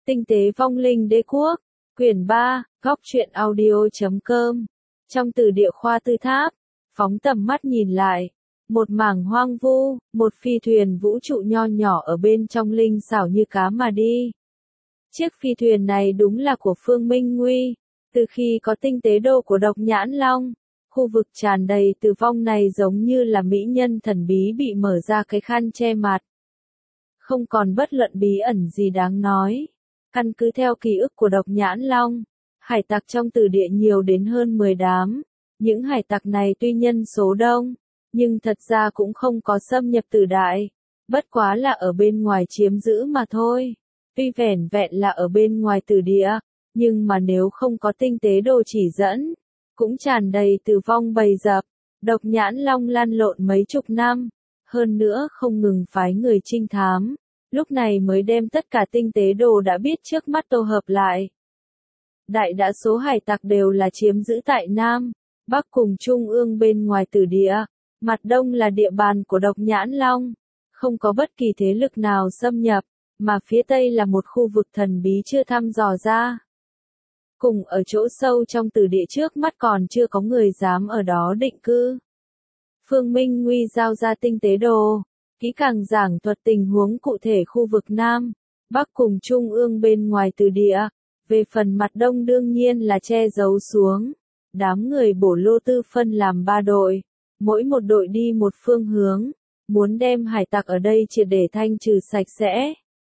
Tinh tế vong linh đế quốc, quyển 3, góc truyện audio.com. Trong từ địa khoa tư tháp, phóng tầm mắt nhìn lại, một mảng hoang vu, một phi thuyền vũ trụ nho nhỏ ở bên trong linh xảo như cá mà đi. Chiếc phi thuyền này đúng là của Phương Minh Nguy, từ khi có tinh tế đồ của Độc Nhãn Long, khu vực tràn đầy tử vong này giống như là mỹ nhân thần bí bị mở ra cái khăn che mặt. Không còn bất luận bí ẩn gì đáng nói. Căn cứ theo ký ức của Độc Nhãn Long, hải tặc trong tử địa nhiều đến hơn 10 đám. Những hải tặc này tuy nhân số đông, nhưng thật ra cũng không có xâm nhập tử đại, bất quá là ở bên ngoài chiếm giữ mà thôi. Tuy vẻn vẹn là ở bên ngoài tử địa, nhưng mà nếu không có tinh tế đồ chỉ dẫn, cũng tràn đầy tử vong bầy dập. Độc Nhãn Long lăn lộn mấy chục năm, hơn nữa không ngừng phái người trinh thám, lúc này mới đem tất cả tinh tế đồ đã biết trước mắt tổ hợp lại. Đại đa số hải tặc đều là chiếm giữ tại Nam, Bắc cùng Trung ương bên ngoài tử địa, mặt Đông là địa bàn của Độc Nhãn Long, không có bất kỳ thế lực nào xâm nhập, mà phía Tây là một khu vực thần bí chưa thăm dò ra. Cùng ở chỗ sâu trong tử địa trước mắt còn chưa có người dám ở đó định cư. Phương Minh Nguy giao ra tinh tế đồ, kỹ càng giảng thuật tình huống cụ thể khu vực Nam, Bắc cùng Trung ương bên ngoài tử địa, về phần mặt Đông đương nhiên là che giấu xuống. Đám người bổ lô tư phân làm 3 đội, mỗi một đội đi một phương hướng, muốn đem hải tặc ở đây triệt để thanh trừ sạch sẽ.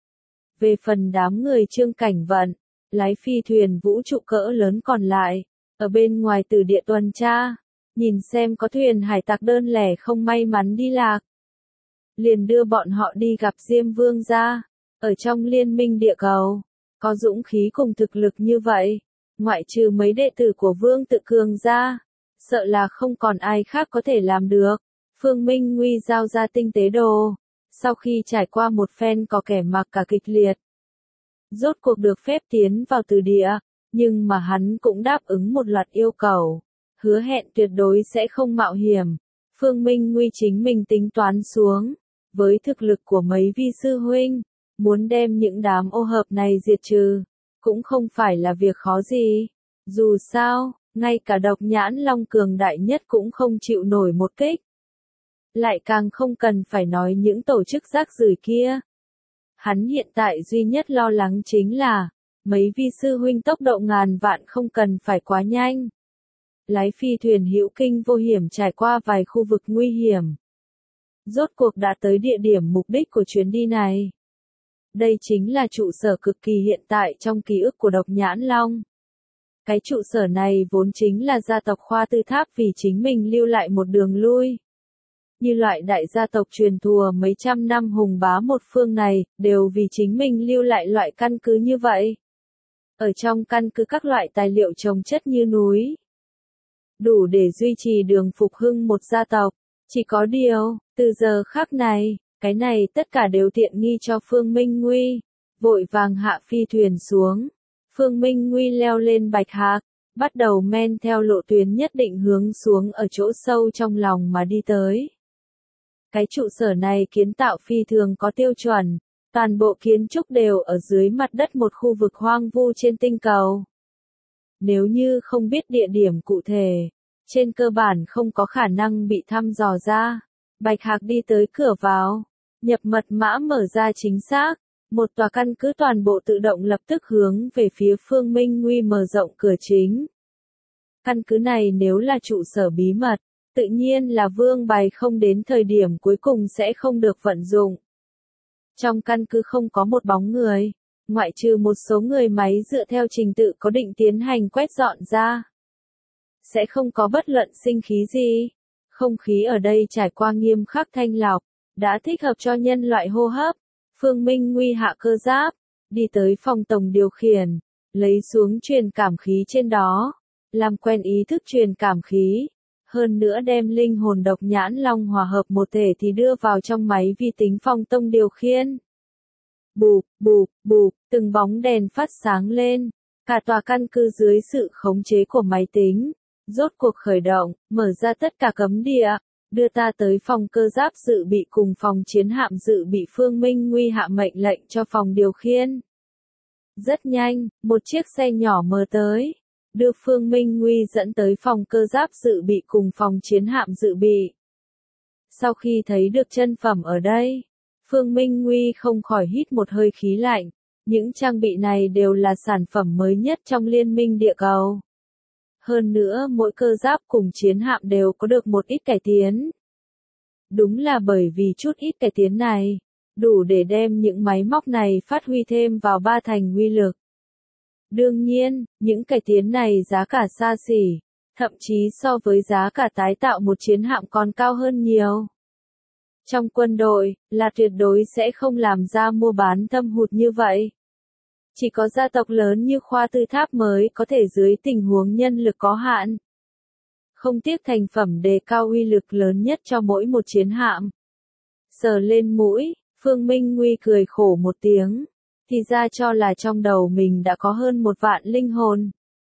Về phần đám người Trương Cảnh Vận, lái phi thuyền vũ trụ cỡ lớn còn lại, ở bên ngoài tử địa tuần tra, nhìn xem có thuyền hải tặc đơn lẻ không may mắn đi lạc. Liền đưa bọn họ đi gặp Diêm Vương gia, ở trong liên minh địa cầu, có dũng khí cùng thực lực như vậy, ngoại trừ mấy đệ tử của Vương Tự Cường ra, sợ là không còn ai khác có thể làm được. Phương Minh Nguy giao ra tinh tế đồ, sau khi trải qua một phen có kẻ mặc cả kịch liệt, rốt cuộc được phép tiến vào tử địa, nhưng mà hắn cũng đáp ứng một loạt yêu cầu, hứa hẹn tuyệt đối sẽ không mạo hiểm. Phương Minh Nguy chính mình tính toán xuống, với thực lực của mấy vi sư huynh, muốn đem những đám ô hợp này diệt trừ, cũng không phải là việc khó gì. Dù sao, ngay cả Độc Nhãn Long cường đại nhất cũng không chịu nổi một kích. Lại càng không cần phải nói những tổ chức rác rưởi kia. Hắn hiện tại duy nhất lo lắng chính là, mấy vi sư huynh tốc độ ngàn vạn không cần phải quá nhanh. Lái phi thuyền hữu kinh vô hiểm trải qua vài khu vực nguy hiểm. Rốt cuộc đã tới địa điểm mục đích của chuyến đi này. Đây chính là trụ sở cực kỳ hiện tại trong ký ức của Độc Nhãn Long. Cái trụ sở này vốn chính là gia tộc Khoa Tư Tháp vì chính mình lưu lại một đường lui. Như loại đại gia tộc truyền thừa mấy trăm năm hùng bá một phương này, đều vì chính mình lưu lại loại căn cứ như vậy. Ở trong căn cứ các loại tài liệu chồng chất như núi, đủ để duy trì đường phục hưng một gia tộc. Chỉ có điều, từ giờ khắc này, cái này tất cả đều tiện nghi cho Phương Minh Nguy. Vội vàng hạ phi thuyền xuống. Phương Minh Nguy leo lên Bạch Hạc, bắt đầu men theo lộ tuyến nhất định hướng xuống ở chỗ sâu trong lòng mà đi tới. Cái trụ sở này kiến tạo phi thường có tiêu chuẩn, toàn bộ kiến trúc đều ở dưới mặt đất một khu vực hoang vu trên tinh cầu. Nếu như không biết địa điểm cụ thể, trên cơ bản không có khả năng bị thăm dò ra. Bạch Hạc đi tới cửa vào, nhập mật mã mở ra chính xác, một tòa căn cứ toàn bộ tự động lập tức hướng về phía Phương Minh Nguy mở rộng cửa chính. Căn cứ này nếu là trụ sở bí mật, tự nhiên là vương bày không đến thời điểm cuối cùng sẽ không được vận dụng. Trong căn cứ không có một bóng người, ngoại trừ một số người máy dựa theo trình tự có định tiến hành quét dọn ra. Sẽ không có bất luận sinh khí gì. Không khí ở đây trải qua nghiêm khắc thanh lọc, đã thích hợp cho nhân loại hô hấp. Phương Minh Nguy hạ cơ giáp, đi tới phòng tổng điều khiển, lấy xuống truyền cảm khí trên đó, làm quen ý thức truyền cảm khí. Hơn nữa đem linh hồn Độc Nhãn Long hòa hợp một thể thì đưa vào trong máy vi tính phòng tông điều khiển. Bụp, bụp, bụp, từng bóng đèn phát sáng lên, cả tòa căn cứ dưới sự khống chế của máy tính. Rốt cuộc khởi động, mở ra tất cả cấm địa, đưa ta tới phòng cơ giáp dự bị cùng phòng chiến hạm dự bị. Phương Minh Nguy hạ mệnh lệnh cho phòng điều khiển. Rất nhanh, một chiếc xe nhỏ mờ tới, đưa Phương Minh Nguy dẫn tới phòng cơ giáp dự bị cùng phòng chiến hạm dự bị. Sau khi thấy được chân phẩm ở đây, Phương Minh Nguy không khỏi hít một hơi khí lạnh. Những trang bị này đều là sản phẩm mới nhất trong liên minh địa cầu. Hơn nữa mỗi cơ giáp cùng chiến hạm đều có được một ít cải tiến. Đúng là bởi vì chút ít cải tiến này, đủ để đem những máy móc này phát huy thêm vào ba thành uy lực. Đương nhiên, những cải tiến này giá cả xa xỉ, thậm chí so với giá cả tái tạo một chiến hạm còn cao hơn nhiều. Trong quân đội, là tuyệt đối sẽ không làm ra mua bán thâm hụt như vậy. Chỉ có gia tộc lớn như Khoa Tư Tháp mới có thể dưới tình huống nhân lực có hạn. Không tiếc thành phẩm đề cao uy lực lớn nhất cho mỗi một chiến hạm. Sờ lên mũi, Phương Minh Nguy cười khổ một tiếng, thì ra cho là trong đầu mình đã có hơn 1 vạn linh hồn.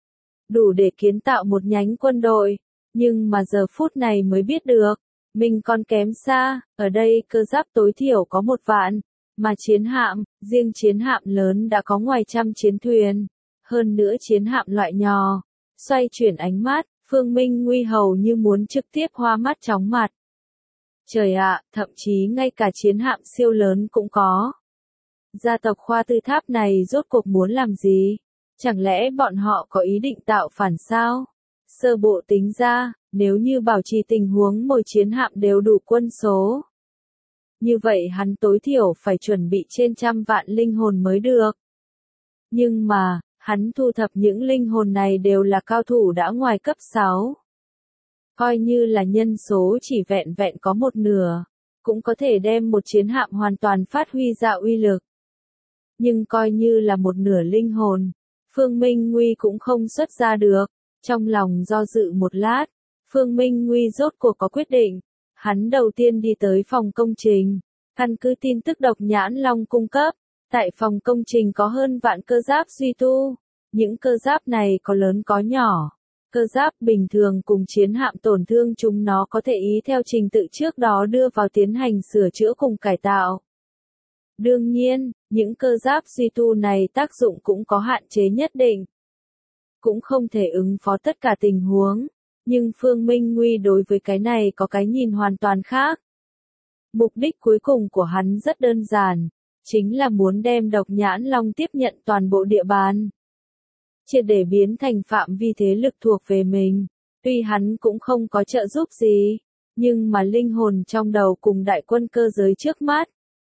Đủ để kiến tạo một nhánh quân đội, nhưng mà giờ phút này mới biết được, mình còn kém xa, ở đây cơ giáp tối thiểu có 1 vạn. Mà chiến hạm, riêng chiến hạm lớn đã có ngoài trăm chiến thuyền, hơn nữa chiến hạm loại nhỏ, xoay chuyển ánh mắt, Phương Minh Nguy hầu như muốn trực tiếp hoa mắt chóng mặt. Trời ạ, thậm chí ngay cả chiến hạm siêu lớn cũng có. Gia tộc Khoa Tư Tháp này rốt cuộc muốn làm gì? Chẳng lẽ bọn họ có ý định tạo phản sao? Sơ bộ tính ra, nếu như bảo trì tình huống mỗi chiến hạm đều đủ quân số, như vậy hắn tối thiểu phải chuẩn bị trên 100 vạn linh hồn mới được. Nhưng mà, hắn thu thập những linh hồn này đều là cao thủ đã ngoài cấp 6. Coi như là nhân số chỉ vẹn vẹn có 1/2, cũng có thể đem một chiến hạm hoàn toàn phát huy ra uy lực. Nhưng coi như là 1/2 linh hồn, Phương Minh Nguy cũng không xuất ra được. Trong lòng do dự một lát, Phương Minh Nguy rốt cuộc có quyết định. Hắn đầu tiên đi tới phòng công trình, căn cứ tin tức Độc Nhãn Long cung cấp, tại phòng công trình có hơn vạn cơ giáp duy tu. Những cơ giáp này có lớn có nhỏ. Cơ giáp bình thường cùng chiến hạm tổn thương chúng nó có thể ý theo trình tự trước đó đưa vào tiến hành sửa chữa cùng cải tạo. Đương nhiên, những cơ giáp duy tu này tác dụng cũng có hạn chế nhất định. Cũng không thể ứng phó tất cả tình huống. Nhưng Phương Minh Nguy đối với cái này có cái nhìn hoàn toàn khác. Mục đích cuối cùng của hắn rất đơn giản, chính là muốn đem Độc Nhãn Long tiếp nhận toàn bộ địa bàn. Triệt để biến thành phạm vi thế lực thuộc về mình. Tuy hắn cũng không có trợ giúp gì, nhưng mà linh hồn trong đầu cùng đại quân cơ giới trước mắt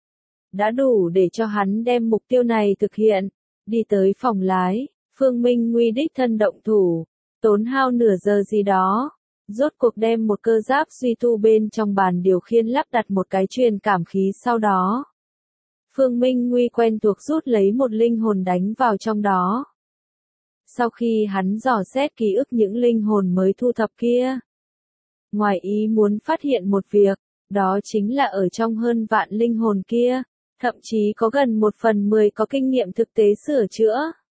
đã đủ để cho hắn đem mục tiêu này thực hiện. Đi tới phòng lái, Phương Minh Nguy đích thân động thủ. Tốn hao nửa giờ gì đó, rốt cuộc đem một cơ giáp duy tu bên trong bàn điều khiển lắp đặt một cái truyền cảm khí sau đó. Phương Minh Nguy quen thuộc rút lấy một linh hồn đánh vào trong đó. Sau khi hắn dò xét ký ức những linh hồn mới thu thập kia, ngoài ý muốn phát hiện một việc, đó chính là ở trong hơn vạn linh hồn kia, thậm chí có gần 1/10 có kinh nghiệm thực tế sửa chữa,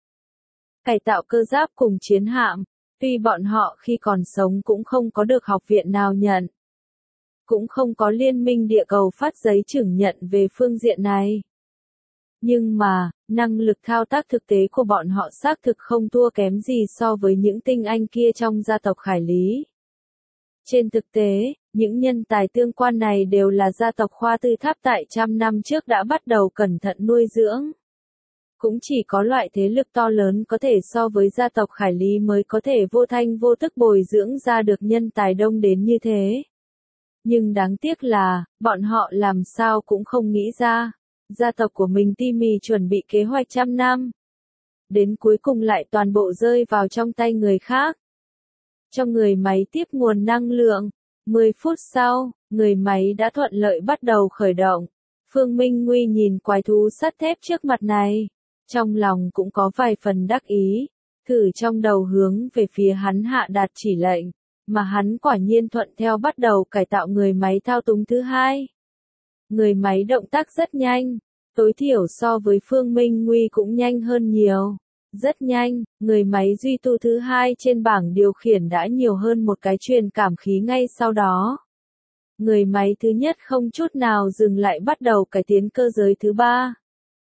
cải tạo cơ giáp cùng chiến hạm. Tuy bọn họ khi còn sống cũng không có được học viện nào nhận, cũng không có liên minh địa cầu phát giấy chứng nhận về phương diện này. Nhưng mà, năng lực thao tác thực tế của bọn họ xác thực không thua kém gì so với những tinh anh kia trong gia tộc Khải Lý. Trên thực tế, những nhân tài tương quan này đều là gia tộc Khoa Tư Tháp tại 100 năm trước đã bắt đầu cẩn thận nuôi dưỡng. Cũng chỉ có loại thế lực to lớn có thể so với gia tộc Khải Lý mới có thể vô thanh vô tức bồi dưỡng ra được nhân tài đông đến như thế. Nhưng đáng tiếc là, bọn họ làm sao cũng không nghĩ ra, gia tộc của mình tỉ mỉ chuẩn bị kế hoạch 100 năm. Đến cuối cùng lại toàn bộ rơi vào trong tay người khác. Cho người máy tiếp nguồn năng lượng, 10 phút sau, người máy đã thuận lợi bắt đầu khởi động. Phương Minh Nguy nhìn quái thú sắt thép trước mặt này. Trong lòng cũng có vài phần đắc ý, thử trong đầu hướng về phía hắn hạ đạt chỉ lệnh, mà hắn quả nhiên thuận theo bắt đầu cải tạo người máy thao túng thứ hai. Người máy động tác rất nhanh, tối thiểu so với Phương Minh Nguy cũng nhanh hơn nhiều. Rất nhanh, người máy duy tu thứ hai trên bảng điều khiển đã nhiều hơn một cái truyền cảm khí ngay sau đó. Người máy thứ nhất không chút nào dừng lại bắt đầu cải tiến cơ giới thứ ba.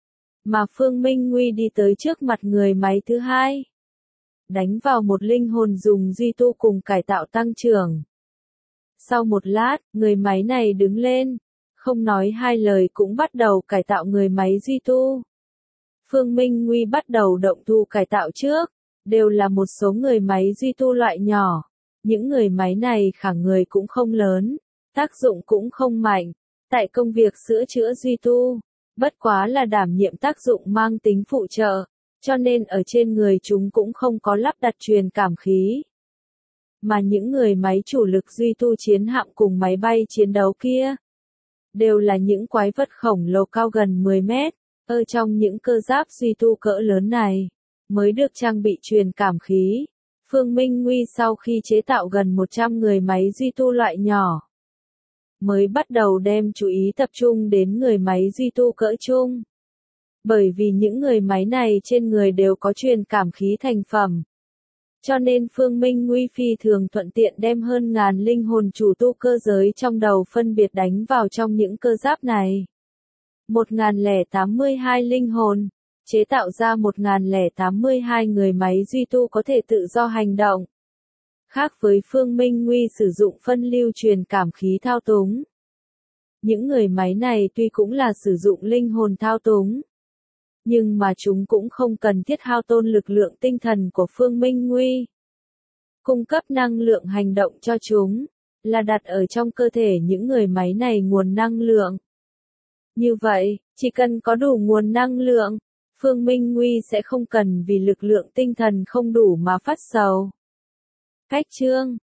mà Phương Minh Nguy đi tới trước mặt người máy thứ hai. Đánh vào một linh hồn dùng duy tu cùng cải tạo tăng trưởng. Sau một lát, người máy này đứng lên, không nói hai lời cũng bắt đầu cải tạo người máy duy tu. Phương Minh Nguy bắt đầu động thu cải tạo trước, đều là một số người máy duy tu loại nhỏ. Những người máy này khả người cũng không lớn, tác dụng cũng không mạnh, tại công việc sửa chữa duy tu, bất quá là đảm nhiệm tác dụng mang tính phụ trợ, cho nên ở trên người chúng cũng không có lắp đặt truyền cảm khí. Mà những người máy chủ lực duy tu chiến hạm cùng máy bay chiến đấu kia, đều là những quái vật khổng lồ cao gần 10 mét, ở trong những cơ giáp duy tu cỡ lớn này, mới được trang bị truyền cảm khí. Phương Minh Nguy sau khi chế tạo gần 100 người máy duy tu loại nhỏ, mới bắt đầu đem chú ý tập trung đến người máy duy tu cỡ trung. Bởi vì những người máy này trên người đều có truyền cảm khí thành phẩm. Cho nên Phương Minh Nguy phi thường thuận tiện đem hơn ngàn linh hồn chủ tu cơ giới trong đầu phân biệt đánh vào trong những cơ giáp này. 1082 linh hồn, chế tạo ra 1082 người máy duy tu có thể tự do hành động. Khác với Phương Minh Nguy sử dụng phân lưu truyền cảm khí thao túng. Những người máy này tuy cũng là sử dụng linh hồn thao túng, nhưng mà chúng cũng không cần thiết hao tổn lực lượng tinh thần của Phương Minh Nguy. Cung cấp năng lượng hành động cho chúng, là đặt ở trong cơ thể những người máy này nguồn năng lượng. Như vậy, chỉ cần có đủ nguồn năng lượng, Phương Minh Nguy sẽ không cần vì lực lượng tinh thần không đủ mà phát sầu. Cách chương